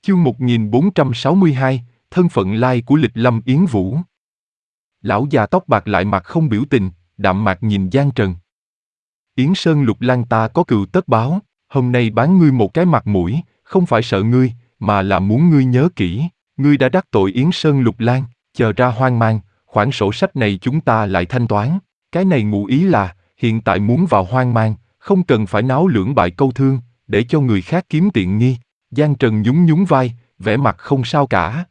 Chương 1462, thân phận lai của lịch Lâm Yến Vũ. Lão già tóc bạc lại mặt không biểu tình, đạm mạc nhìn Giang Trần. Yến Sơn Lục Lang ta có cừu tất báo, hôm nay bán ngươi một cái mặt mũi, không phải sợ ngươi, mà là muốn ngươi nhớ kỹ, ngươi đã đắc tội Yến Sơn Lục Lang, chờ ra hoang mang, khoản sổ sách này chúng ta lại thanh toán. Cái này ngụ ý là, hiện tại muốn vào hoang mang, không cần phải náo lưỡng bại câu thương, để cho người khác kiếm tiện nghi. Giang Trần nhún nhún vai, vẻ mặt không sao cả.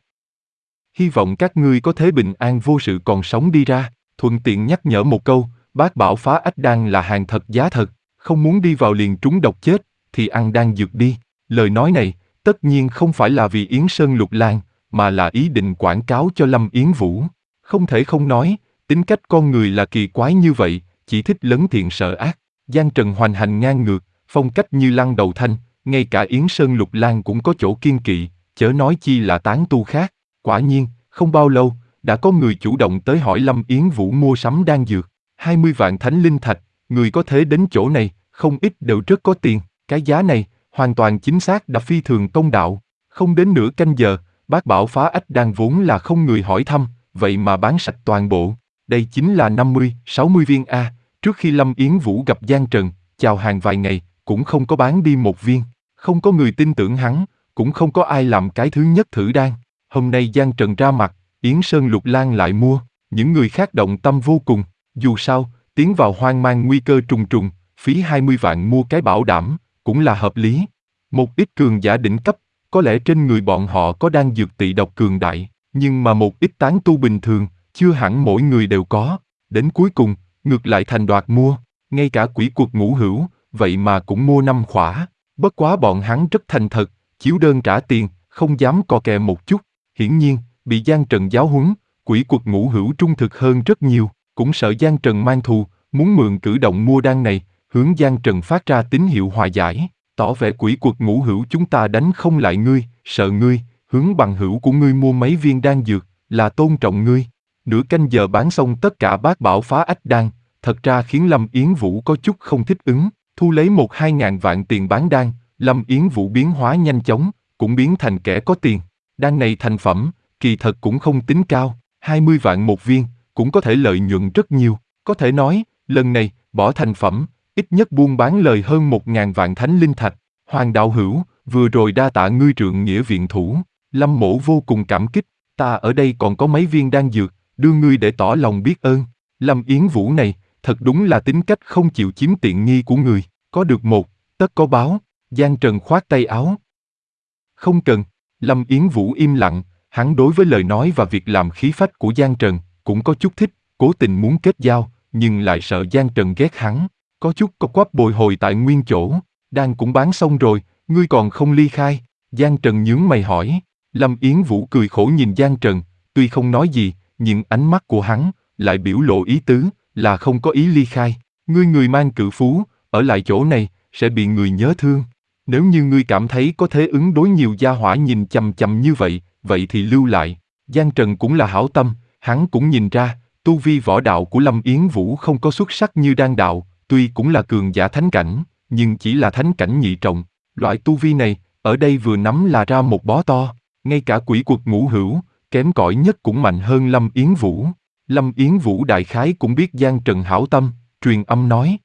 Hy vọng các ngươi có thể bình an vô sự còn sống đi ra, thuận tiện nhắc nhở một câu, bác bảo phá ách đan là hàng thật giá thật, không muốn đi vào liền trúng độc chết, thì ăn đan dược đi. Lời nói này, tất nhiên không phải là vì Yến Sơn Lục Lang, mà là ý định quảng cáo cho Lâm Yến Vũ. Không thể không nói, tính cách con người là kỳ quái như vậy, chỉ thích lấn thiện sợ ác. Giang Trần hoành hành ngang ngược, phong cách như lăng đầu thanh, ngay cả Yến Sơn Lục Lang cũng có chỗ kiêng kỵ, chớ nói chi là tán tu khác. Quả nhiên, không bao lâu, đã có người chủ động tới hỏi Lâm Yến Vũ mua sắm đan dược. 20 vạn thánh linh thạch, người có thể đến chỗ này, không ít đều rất có tiền. Cái giá này, hoàn toàn chính xác đã phi thường công đạo. Không đến nửa canh giờ, bác bảo phá ách đan vốn là không người hỏi thăm, vậy mà bán sạch toàn bộ. Đây chính là 50-60 viên A. Trước khi Lâm Yến Vũ gặp Giang Trần, chào hàng vài ngày, cũng không có bán đi một viên. Không có người tin tưởng hắn, cũng không có ai làm cái thứ nhất thử đan. Hôm nay Giang Trần ra mặt, Yến Sơn Lục Lang lại mua, những người khác động tâm vô cùng. Dù sao, tiến vào hoang mang nguy cơ trùng trùng, phí 20 vạn mua cái bảo đảm, cũng là hợp lý. Một ít cường giả đỉnh cấp, có lẽ trên người bọn họ có đan dược tị độc cường đại, nhưng mà một ít tán tu bình thường, chưa hẳn mỗi người đều có. Đến cuối cùng, ngược lại thành đoạt mua, ngay cả quỷ quật Ngũ Hữu, vậy mà cũng mua 5 khỏa. Bất quá bọn hắn rất thành thật, chiếu đơn trả tiền, không dám co kè một chút. Hiển nhiên, bị Giang Trần giáo huấn, quỷ quật Ngũ Hữu trung thực hơn rất nhiều, cũng sợ Giang Trần mang thù, muốn mượn cử động mua đan này, hướng Giang Trần phát ra tín hiệu hòa giải, tỏ vẻ quỷ quật Ngũ Hữu chúng ta đánh không lại ngươi, sợ ngươi, hướng bằng hữu của ngươi mua mấy viên đan dược, là tôn trọng ngươi. Nửa canh giờ bán xong tất cả bát bảo phá ách đan, thật ra khiến Lâm Yến Vũ có chút không thích ứng, thu lấy 1-2 ngàn vạn tiền bán đan, Lâm Yến Vũ biến hóa nhanh chóng, cũng biến thành kẻ có tiền. Đan này thành phẩm, kỳ thật cũng không tính cao, 20 vạn một viên, cũng có thể lợi nhuận rất nhiều. Có thể nói, lần này, bỏ thành phẩm, ít nhất buôn bán lời hơn 1.000 vạn thánh linh thạch. Hoàng đạo hữu, vừa rồi đa tạ ngươi trượng nghĩa viện thủ, Lâm mỗ vô cùng cảm kích, ta ở đây còn có mấy viên đan dược, đưa ngươi để tỏ lòng biết ơn. Lâm Yến Vũ này, thật đúng là tính cách không chịu chiếm tiện nghi của người, có được một, tất có báo. Giang Trần khoát tay áo. Không cần. Lâm Yến Vũ im lặng, hắn đối với lời nói và việc làm khí phách của Giang Trần, cũng có chút thích, cố tình muốn kết giao, nhưng lại sợ Giang Trần ghét hắn, có chút co quắp bồi hồi tại nguyên chỗ. Đan cũng bán xong rồi, ngươi còn không ly khai? Giang Trần nhướng mày hỏi. Lâm Yến Vũ cười khổ nhìn Giang Trần, tuy không nói gì, nhưng ánh mắt của hắn lại biểu lộ ý tứ, là không có ý ly khai. Ngươi người mang cự phú, ở lại chỗ này, sẽ bị người nhớ thương. Nếu như ngươi cảm thấy có thể ứng đối nhiều gia hỏa nhìn chằm chằm như vậy, vậy thì lưu lại. Giang Trần cũng là hảo tâm, hắn cũng nhìn ra, tu vi võ đạo của Lâm Yến Vũ không có xuất sắc như đan đạo, tuy cũng là cường giả thánh cảnh, nhưng chỉ là thánh cảnh nhị trọng. Loại tu vi này, ở đây vừa nắm là ra một bó to, ngay cả quỷ quật Ngũ Hữu, kém cỏi nhất cũng mạnh hơn Lâm Yến Vũ. Lâm Yến Vũ đại khái cũng biết Giang Trần hảo tâm, truyền âm nói.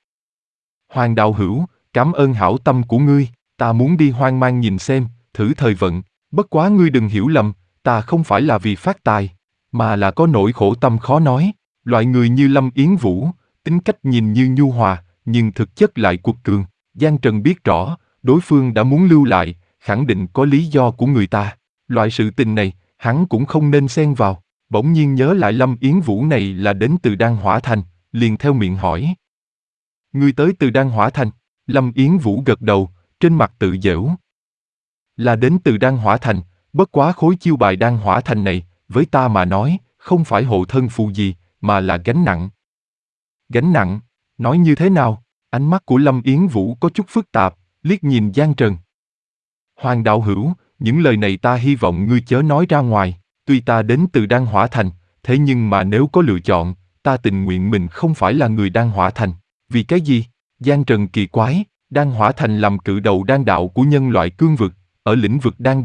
Hoàng đạo hữu, cảm ơn hảo tâm của ngươi. Ta muốn đi hoang mang nhìn xem, thử thời vận, bất quá ngươi đừng hiểu lầm, ta không phải là vì phát tài, mà là có nỗi khổ tâm khó nói. Loại người như Lâm Yến Vũ, tính cách nhìn như nhu hòa, nhưng thực chất lại cuột cường. Giang Trần biết rõ, đối phương đã muốn lưu lại, khẳng định có lý do của người ta. Loại sự tình này, hắn cũng không nên xen vào. Bỗng nhiên nhớ lại Lâm Yến Vũ này là đến từ Đan Hỏa Thành, liền theo miệng hỏi. Ngươi tới từ Đan Hỏa Thành? Lâm Yến Vũ gật đầu, trên mặt tự giễu. Là đến từ Đan Hỏa Thành, bất quá khối chiêu bài Đan Hỏa Thành này, với ta mà nói, không phải hộ thân phù gì, mà là gánh nặng. Gánh nặng? Nói như thế nào? Ánh mắt của Lâm Yến Vũ có chút phức tạp, liếc nhìn Giang Trần. Hoàng đạo hữu, những lời này ta hy vọng ngươi chớ nói ra ngoài, tuy ta đến từ Đan Hỏa Thành, thế nhưng mà nếu có lựa chọn, ta tình nguyện mình không phải là người Đan Hỏa Thành. Vì cái gì? Giang Trần kỳ quái. Đan Hỏa Thành làm cự đầu đan đạo của nhân loại cương vực, ở lĩnh vực đan đạo,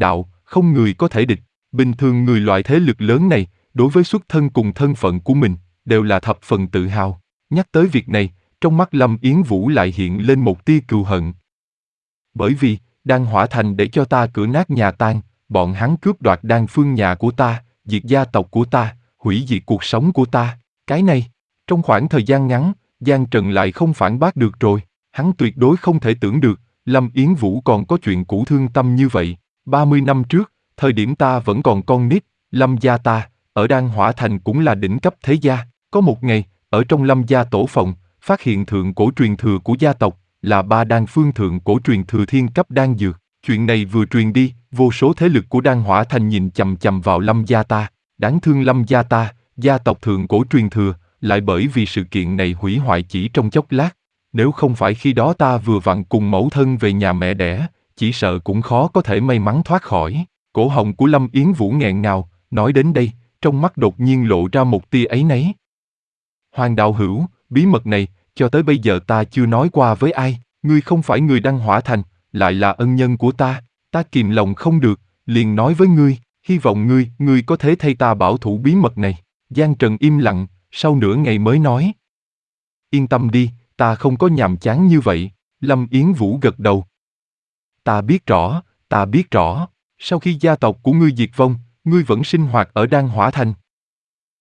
không người có thể địch. Bình thường người loại thế lực lớn này, đối với xuất thân cùng thân phận của mình, đều là thập phần tự hào. Nhắc tới việc này, trong mắt Lâm Yến Vũ lại hiện lên một tia cừu hận. Bởi vì, Đan Hỏa Thành để cho ta cửa nát nhà tan, bọn hắn cướp đoạt đan phương nhà của ta, diệt gia tộc của ta, hủy diệt cuộc sống của ta. Cái này, trong khoảng thời gian ngắn, Giang Trần lại không phản bác được rồi. Hắn tuyệt đối không thể tưởng được, Lâm Yến Vũ còn có chuyện cũ thương tâm như vậy. 30 năm trước, thời điểm ta vẫn còn con nít, Lâm gia ta, ở Đan Hỏa Thành cũng là đỉnh cấp thế gia. Có một ngày, ở trong Lâm gia tổ phòng, phát hiện thượng cổ truyền thừa của gia tộc, là 3 đan phương thượng cổ truyền thừa thiên cấp đan dược. Chuyện này vừa truyền đi, vô số thế lực của Đan Hỏa Thành nhìn chằm chằm vào Lâm gia ta. Đáng thương Lâm gia ta, gia tộc thượng cổ truyền thừa, lại bởi vì sự kiện này hủy hoại chỉ trong chốc lát. Nếu không phải khi đó ta vừa vặn cùng mẫu thân về nhà mẹ đẻ, chỉ sợ cũng khó có thể may mắn thoát khỏi. Cổ họng của Lâm Yến Vũ nghẹn ngào, nói đến đây, trong mắt đột nhiên lộ ra một tia áy náy. Hoàng đạo hữu, bí mật này, cho tới bây giờ ta chưa nói qua với ai. Ngươi không phải người Đan Hỏa Thành, lại là ân nhân của ta kìm lòng không được, liền nói với ngươi, hy vọng ngươi có thể thay ta bảo thủ bí mật này. Giang Trần im lặng, sau nửa ngày mới nói. Yên tâm đi, ta không có nhàm chán như vậy. Lâm Yến Vũ gật đầu. Ta biết rõ, sau khi gia tộc của ngươi diệt vong, ngươi vẫn sinh hoạt ở Đan Hỏa Thành.